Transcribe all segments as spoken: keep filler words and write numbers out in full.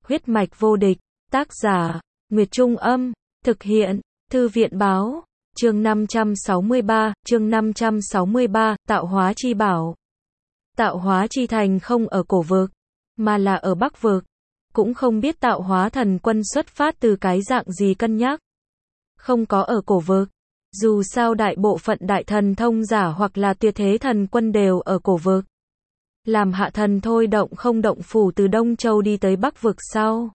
Huyết mạch vô địch, tác giả, Nguyệt Trung Âm, thực hiện, Thư viện Báo, chương năm trăm sáu mươi ba, chương năm trăm sáu mươi ba, tạo hóa chi bảo. Tạo hóa chi thành không ở cổ vực, mà là ở bắc vực. Cũng không biết tạo hóa thần quân xuất phát từ cái dạng gì cân nhắc. Không có ở cổ vực. Dù sao đại bộ phận đại thần thông giả hoặc là tuyệt thế thần quân đều ở cổ vực. Làm hạ thần thôi động không động phủ từ Đông Châu đi tới bắc vực sau.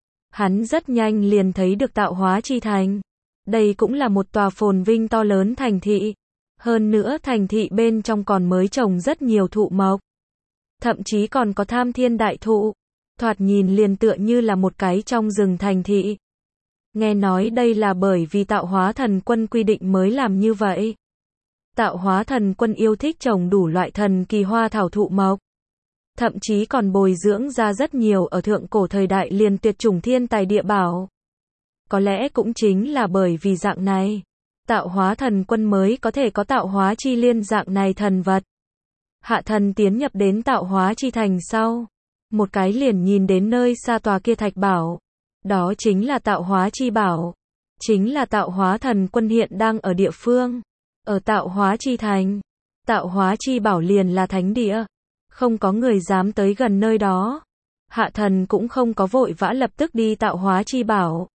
Hắn rất nhanh liền thấy được tạo hóa chi thành. Đây cũng là một tòa phồn vinh to lớn thành thị. Hơn nữa thành thị bên trong còn mới trồng rất nhiều thụ mộc. Thậm chí còn có tham thiên đại thụ. Thoạt nhìn liền tựa như là một cái trong rừng thành thị. Nghe nói đây là bởi vì tạo hóa thần quân quy định mới làm như vậy. Tạo hóa thần quân yêu thích trồng đủ loại thần kỳ hoa thảo thụ mộc. Thậm chí còn bồi dưỡng ra rất nhiều ở thượng cổ thời đại liền tuyệt chủng thiên tài địa bảo. Có lẽ cũng chính là bởi vì dạng này, tạo hóa thần quân mới có thể có tạo hóa chi liên dạng này thần vật. Hạ thần tiến nhập đến tạo hóa chi thành sau. Một cái liền nhìn đến nơi xa tòa kia thạch bảo. Đó chính là tạo hóa chi bảo. Chính là tạo hóa thần quân hiện đang ở địa phương. Ở tạo hóa chi thành. Tạo hóa chi bảo liền là thánh địa. Không có người dám tới gần nơi đó. Hạ thần cũng không có vội vã lập tức đi tạo hóa chi bảo.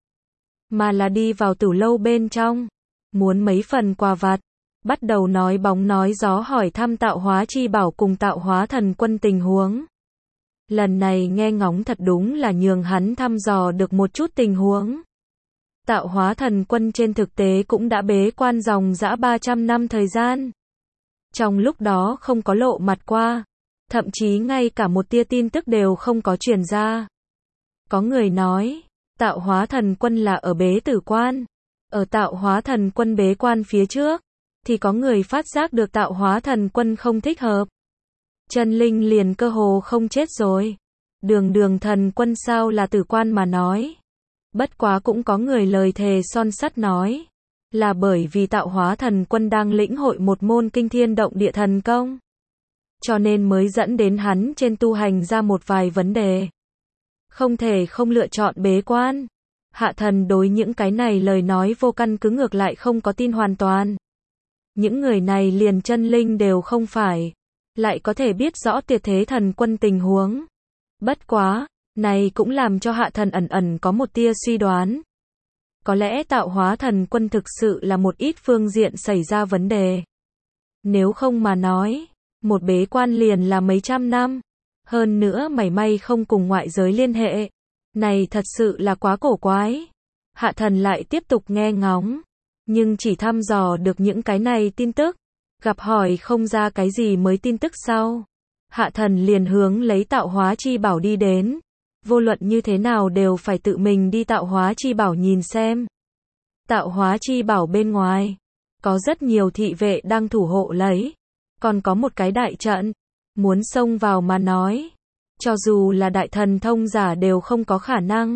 Mà là đi vào tử lâu bên trong. Muốn mấy phần quà vặt. Bắt đầu nói bóng nói gió hỏi thăm tạo hóa chi bảo cùng tạo hóa thần quân tình huống. Lần này nghe ngóng thật đúng là nhường hắn thăm dò được một chút tình huống. Tạo hóa thần quân trên thực tế cũng đã bế quan dòng dã ba trăm năm thời gian. Trong lúc đó không có lộ mặt qua. Thậm chí ngay cả một tia tin tức đều không có truyền ra. Có người nói, tạo hóa thần quân là ở bế tử quan. Ở tạo hóa thần quân bế quan phía trước, thì có người phát giác được tạo hóa thần quân không thích hợp. Chân linh liền cơ hồ không chết rồi. Đường đường thần quân sao là tử quan mà nói. Bất quá cũng có người lời thề son sắt nói. Là bởi vì tạo hóa thần quân đang lĩnh hội một môn kinh thiên động địa thần công. Cho nên mới dẫn đến hắn trên tu hành ra một vài vấn đề. Không thể không lựa chọn bế quan. Hạ thần đối những cái này lời nói vô căn cứ ngược lại không có tin hoàn toàn. Những người này liền chân linh đều không phải. Lại có thể biết rõ tuyệt thế thần quân tình huống. Bất quá, này cũng làm cho hạ thần ẩn ẩn có một tia suy đoán. Có lẽ tạo hóa thần quân thực sự là một ít phương diện xảy ra vấn đề. Nếu không mà nói, một bế quan liền là mấy trăm năm. Hơn nữa mảy may không cùng ngoại giới liên hệ. Này thật sự là quá cổ quái. Hạ thần lại tiếp tục nghe ngóng. Nhưng chỉ thăm dò được những cái này tin tức. Gặp hỏi không ra cái gì mới tin tức sau. Hạ thần liền hướng lấy tạo hóa chi bảo đi đến. Vô luận như thế nào đều phải tự mình đi tạo hóa chi bảo nhìn xem. Tạo hóa chi bảo bên ngoài. Có rất nhiều thị vệ đang thủ hộ lấy. Còn có một cái đại trận. Muốn xông vào mà nói. Cho dù là đại thần thông giả đều không có khả năng.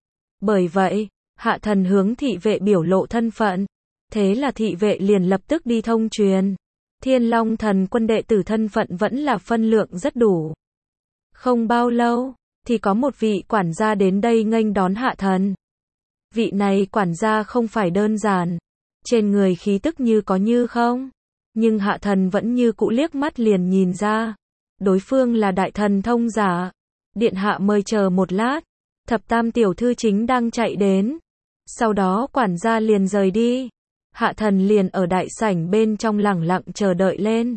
Bởi vậy, hạ thần hướng thị vệ biểu lộ thân phận. Thế là thị vệ liền lập tức đi thông truyền. Thiên Long thần quân đệ tử thân phận vẫn là phân lượng rất đủ. Không bao lâu, thì có một vị quản gia đến đây nghênh đón hạ thần. Vị này quản gia không phải đơn giản. Trên người khí tức như có như không. Nhưng hạ thần vẫn như cũ liếc mắt liền nhìn ra. Đối phương là đại thần thông giả. Điện hạ mời chờ một lát. Thập tam tiểu thư chính đang chạy đến. Sau đó quản gia liền rời đi. Hạ thần liền ở đại sảnh bên trong lẳng lặng chờ đợi lên.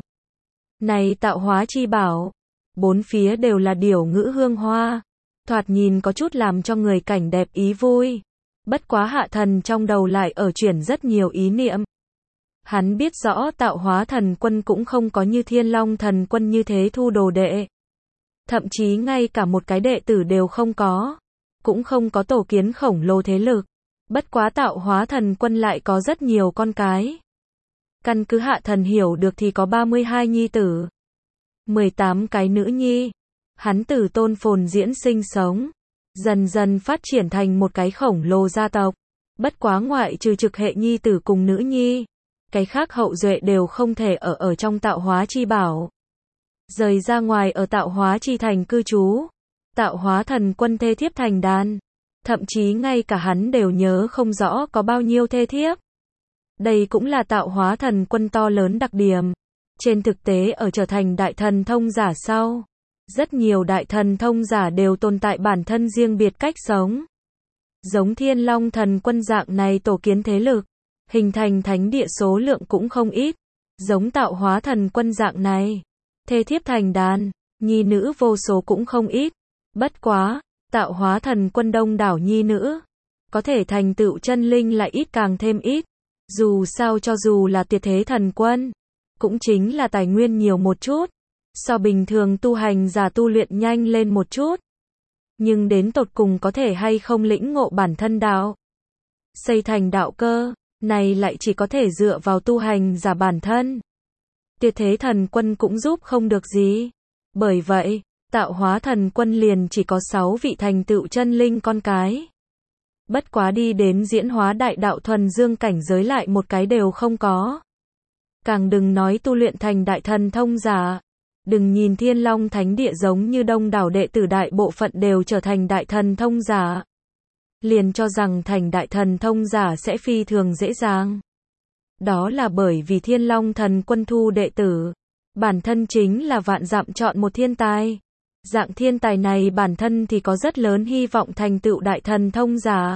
Này tạo hóa chi bảo. Bốn phía đều là điểu ngữ hương hoa. Thoạt nhìn có chút làm cho người cảnh đẹp ý vui. Bất quá hạ thần trong đầu lại ở chuyển rất nhiều ý niệm. Hắn biết rõ tạo hóa thần quân cũng không có như Thiên Long thần quân như thế thu đồ đệ. Thậm chí ngay cả một cái đệ tử đều không có. Cũng không có tổ kiến khổng lồ thế lực. Bất quá tạo hóa thần quân lại có rất nhiều con cái. Căn cứ hạ thần hiểu được thì có ba mươi hai nhi tử. mười tám cái nữ nhi. Hắn tử tôn phồn diễn sinh sống. Dần dần phát triển thành một cái khổng lồ gia tộc. Bất quá ngoại trừ trực hệ nhi tử cùng nữ nhi. Cái khác hậu duệ đều không thể ở ở trong tạo hóa chi bảo. Rời ra ngoài ở tạo hóa chi thành cư trú. Tạo hóa thần quân thê thiếp thành đàn. Thậm chí ngay cả hắn đều nhớ không rõ có bao nhiêu thê thiếp. Đây cũng là tạo hóa thần quân to lớn đặc điểm. Trên thực tế ở trở thành đại thần thông giả sau, rất nhiều đại thần thông giả đều tồn tại bản thân riêng biệt cách sống. Giống Thiên Long thần quân dạng này tổ kiến thế lực, hình thành thánh địa số lượng cũng không ít. Giống tạo hóa thần quân dạng này, thê thiếp thành đàn, nhi nữ vô số cũng không ít. Bất quá, tạo hóa thần quân đông đảo nhi nữ, có thể thành tựu chân linh lại ít càng thêm ít. Dù sao cho dù là tuyệt thế thần quân, cũng chính là tài nguyên nhiều một chút, so bình thường tu hành giả tu luyện nhanh lên một chút. Nhưng đến tột cùng có thể hay không lĩnh ngộ bản thân đạo, xây thành đạo cơ, này lại chỉ có thể dựa vào tu hành giả bản thân. Tuyệt thế thần quân cũng giúp không được gì. Bởi vậy, tạo hóa thần quân liền chỉ có sáu vị thành tựu chân linh con cái. Bất quá đi đến diễn hóa đại đạo thuần dương cảnh giới lại một cái đều không có. Càng đừng nói tu luyện thành đại thần thông giả. Đừng nhìn Thiên Long Thánh Địa giống như đông đảo đệ tử đại bộ phận đều trở thành đại thần thông giả. Liền cho rằng thành đại thần thông giả sẽ phi thường dễ dàng. Đó là bởi vì Thiên Long thần quân thu đệ tử, bản thân chính là vạn dặm chọn một thiên tài. Dạng thiên tài này bản thân thì có rất lớn hy vọng thành tựu đại thần thông giả.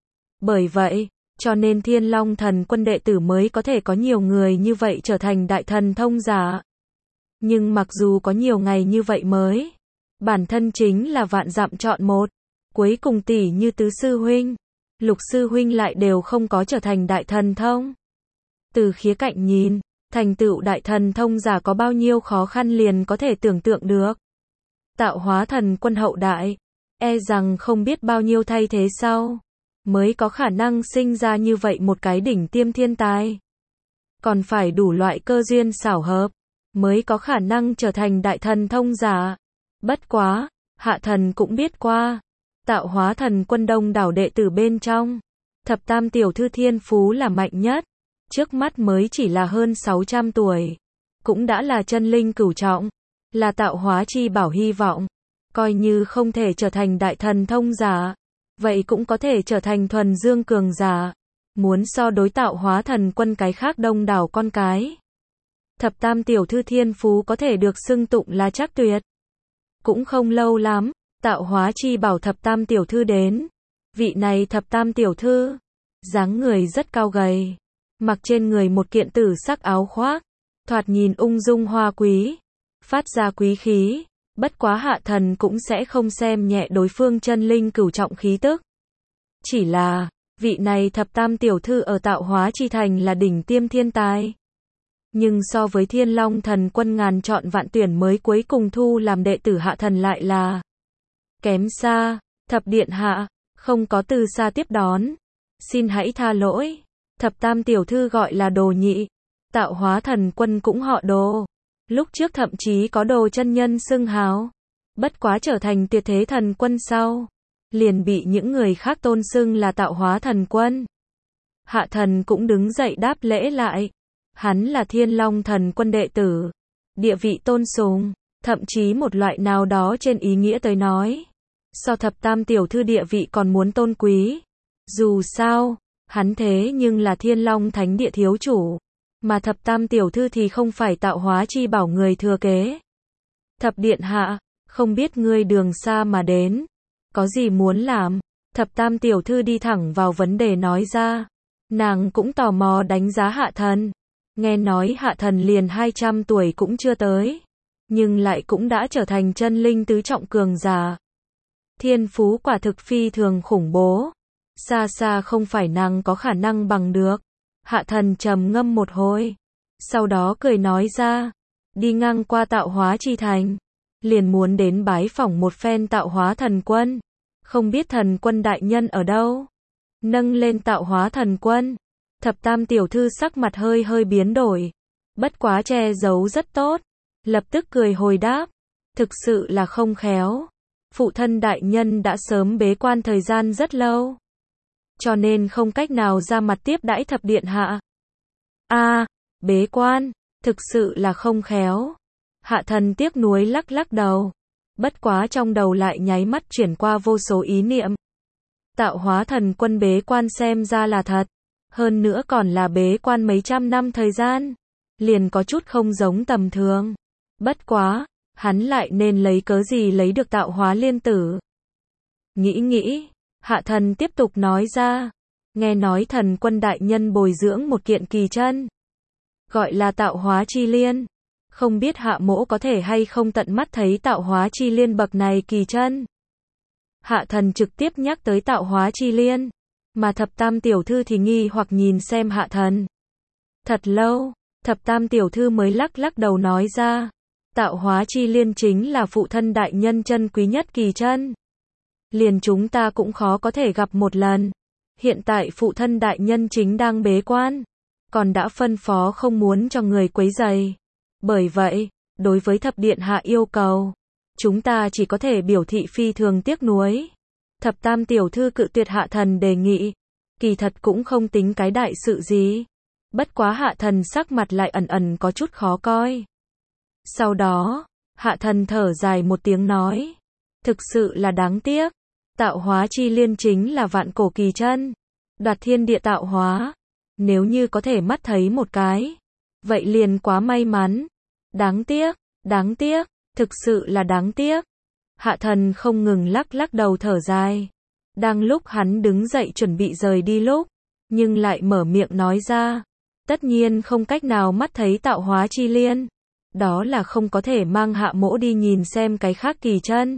Bởi vậy, cho nên Thiên Long thần quân đệ tử mới có thể có nhiều người như vậy trở thành đại thần thông giả. Nhưng mặc dù có nhiều ngày như vậy mới, bản thân chính là vạn dặm chọn một. Cuối cùng tỷ như tứ sư huynh, lục sư huynh lại đều không có trở thành đại thần thông. Từ khía cạnh nhìn, thành tựu đại thần thông giả có bao nhiêu khó khăn liền có thể tưởng tượng được. Tạo hóa thần quân hậu đại, e rằng không biết bao nhiêu thay thế sau, mới có khả năng sinh ra như vậy một cái đỉnh tiêm thiên tài. Còn phải đủ loại cơ duyên xảo hợp, mới có khả năng trở thành đại thần thông giả. Bất quá, hạ thần cũng biết qua, tạo hóa thần quân đông đảo đệ tử bên trong, thập tam tiểu thư thiên phú là mạnh nhất, trước mắt mới chỉ là hơn sáu trăm tuổi, cũng đã là chân linh cửu trọng, là tạo hóa chi bảo hy vọng, coi như không thể trở thành đại thần thông giả, vậy cũng có thể trở thành thuần dương cường giả, muốn so đối tạo hóa thần quân cái khác đông đảo con cái. Thập tam tiểu thư thiên phú có thể được xưng tụng là chắc tuyệt. Cũng không lâu lắm, tạo hóa chi bảo thập tam tiểu thư đến. Vị này thập tam tiểu thư, dáng người rất cao gầy, mặc trên người một kiện tử sắc áo khoác, thoạt nhìn ung dung hoa quý, phát ra quý khí, bất quá hạ thần cũng sẽ không xem nhẹ đối phương chân linh cửu trọng khí tức. Chỉ là, vị này thập tam tiểu thư ở tạo hóa chi thành là đỉnh tiêm thiên tài. Nhưng so với Thiên Long thần quân ngàn chọn vạn tuyển mới cuối cùng thu làm đệ tử hạ thần lại là kém xa. Thập điện hạ, không có từ xa tiếp đón, xin hãy tha lỗi. Thập tam tiểu thư gọi là Đồ Nhị, tạo hóa thần quân cũng họ Đồ, lúc trước thậm chí có Đồ chân nhân xưng hào, bất quá trở thành tuyệt thế thần quân sau, liền bị những người khác tôn xưng là tạo hóa thần quân. Hạ thần cũng đứng dậy đáp lễ lại. Hắn là Thiên Long thần quân đệ tử, địa vị tôn sùng, thậm chí một loại nào đó trên ý nghĩa tới nói, so thập tam tiểu thư địa vị còn muốn tôn quý. Dù sao, hắn thế nhưng là Thiên Long thánh địa thiếu chủ, mà thập tam tiểu thư thì không phải tạo hóa chi bảo người thừa kế. Thập điện hạ, không biết ngươi đường xa mà đến, có gì muốn làm? Thập tam tiểu thư đi thẳng vào vấn đề nói ra. Nàng cũng tò mò đánh giá hạ thần. Nghe nói hạ thần liền hai trăm tuổi cũng chưa tới, nhưng lại cũng đã trở thành chân linh tứ trọng cường giả. Thiên phú quả thực phi thường khủng bố, xa xa không phải nàng có khả năng bằng được. Hạ thần trầm ngâm một hồi, sau đó cười nói ra, đi ngang qua tạo hóa chi thành, liền muốn đến bái phỏng một phen tạo hóa thần quân, không biết thần quân đại nhân ở đâu. Nâng lên tạo hóa thần quân, thập tam tiểu thư sắc mặt hơi hơi biến đổi, bất quá che giấu rất tốt, lập tức cười hồi đáp, thực sự là không khéo, phụ thân đại nhân đã sớm bế quan thời gian rất lâu, cho nên không cách nào ra mặt tiếp đãi thập điện hạ. A, à, bế quan, thực sự là không khéo. Hạ thần tiếc nuối lắc lắc đầu, Bất quá trong đầu lại nháy mắt chuyển qua vô số ý niệm. Tạo hóa thần quân bế quan xem ra là thật. Hơn nữa còn là bế quan mấy trăm năm thời gian. Liền có chút không giống tầm thường. Bất quá, hắn lại nên lấy cớ gì lấy được tạo hóa liên tử. Nghĩ nghĩ, Hạ Thần tiếp tục nói ra. Nghe nói thần quân đại nhân bồi dưỡng một kiện kỳ chân. Gọi là tạo hóa chi liên. Không biết Hạ mỗ có thể hay không tận mắt thấy tạo hóa chi liên bậc này kỳ chân. Hạ Thần trực tiếp nhắc tới tạo hóa chi liên. Mà thập tam tiểu thư thì nghi hoặc nhìn xem Hạ Thần. Thật lâu, thập tam tiểu thư mới lắc lắc đầu nói ra. Tạo hóa chi liên chính là phụ thân đại nhân chân quý nhất kỳ chân. Liền chúng ta cũng khó có thể gặp một lần. Hiện tại phụ thân đại nhân chính đang bế quan. Còn đã phân phó không muốn cho người quấy rầy. Bởi vậy, đối với thập điện hạ yêu cầu, chúng ta chỉ có thể biểu thị phi thường tiếc nuối. Thập tam tiểu thư cự tuyệt Hạ Thần đề nghị. Kỳ thật cũng không tính cái đại sự gì. Bất quá Hạ Thần sắc mặt lại ẩn ẩn có chút khó coi. Sau đó, Hạ Thần thở dài một tiếng nói. Thực sự là đáng tiếc. Tạo hóa chi liên chính là vạn cổ kỳ chân. Đoạt thiên địa tạo hóa. Nếu như có thể mắt thấy một cái. Vậy liền quá may mắn. Đáng tiếc, đáng tiếc, thực sự là đáng tiếc. Hạ Thần không ngừng lắc lắc đầu thở dài. Đang lúc hắn đứng dậy chuẩn bị rời đi lúc. Nhưng lại mở miệng nói ra. Tất nhiên không cách nào mắt thấy tạo hóa chi liên. Đó là không có thể mang Hạ mỗ đi nhìn xem cái khác kỳ chân.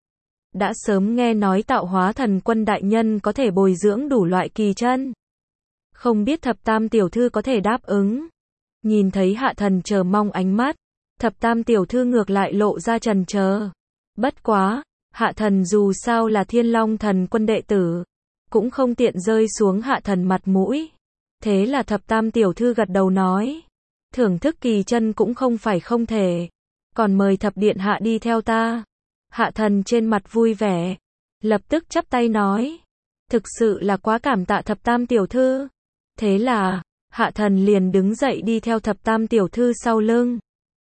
Đã sớm nghe nói tạo hóa thần quân đại nhân có thể bồi dưỡng đủ loại kỳ chân. Không biết thập tam tiểu thư có thể đáp ứng. Nhìn thấy Hạ Thần chờ mong ánh mắt. Thập tam tiểu thư ngược lại lộ ra trần chờ. Bất quá, Hạ Thần dù sao là Thiên Long thần quân đệ tử. Cũng không tiện rơi xuống Hạ Thần mặt mũi. Thế là thập tam tiểu thư gật đầu nói. Thưởng thức kỳ chân cũng không phải không thể. Còn mời thập điện hạ đi theo ta. Hạ Thần trên mặt vui vẻ. Lập tức chắp tay nói. Thực sự là quá cảm tạ thập tam tiểu thư. Thế là, Hạ Thần liền đứng dậy đi theo thập tam tiểu thư sau lưng.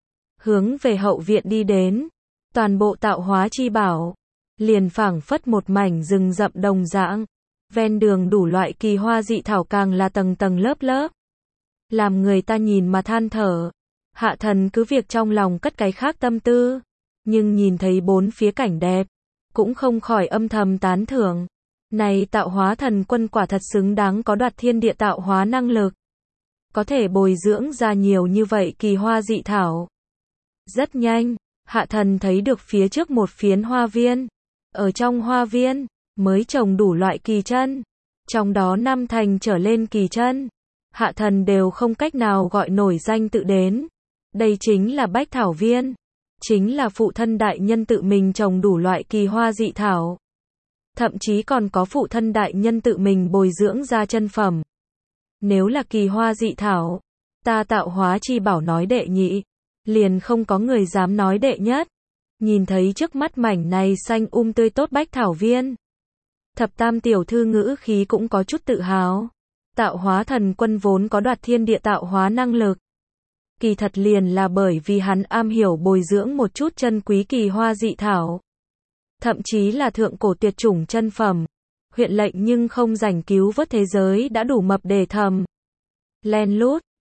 Hướng về hậu viện đi đến. Toàn bộ tạo hóa chi bảo. Liền phảng phất một mảnh rừng rậm đồng dạng. Ven đường đủ loại kỳ hoa dị thảo càng là tầng tầng lớp lớp. Làm người ta nhìn mà than thở. Hạ Thần cứ việc trong lòng cất cái khác tâm tư. Nhưng nhìn thấy bốn phía cảnh đẹp. Cũng không khỏi âm thầm tán thưởng. Này tạo hóa thần quân quả thật xứng đáng có đoạt thiên địa tạo hóa năng lực. Có thể bồi dưỡng ra nhiều như vậy kỳ hoa dị thảo. Rất nhanh, Hạ Thần thấy được phía trước một phiến hoa viên. Ở trong hoa viên, mới trồng đủ loại kỳ chân. Trong đó năm thành trở lên kỳ chân. Hạ Thần đều không cách nào gọi nổi danh tự đến. Đây chính là Bách Thảo Viên. Chính là phụ thân đại nhân tự mình trồng đủ loại kỳ hoa dị thảo. Thậm chí còn có phụ thân đại nhân tự mình bồi dưỡng ra chân phẩm. Nếu là kỳ hoa dị thảo, ta tạo hóa chi bảo nói đệ nhị. Liền không có người dám nói đệ nhất. Nhìn thấy trước mắt mảnh này xanh um tươi tốt Bách Thảo Viên. Thập tam tiểu thư ngữ khí cũng có chút tự hào. Tạo hóa thần quân vốn có đoạt thiên địa tạo hóa năng lực. Kỳ thật liền là bởi vì hắn am hiểu bồi dưỡng một chút chân quý kỳ hoa dị thảo. Thậm chí là thượng cổ tuyệt chủng chân phẩm. Huyện lệnh nhưng không rảnh cứu vớt thế giới đã đủ mập để thầm. Len lút,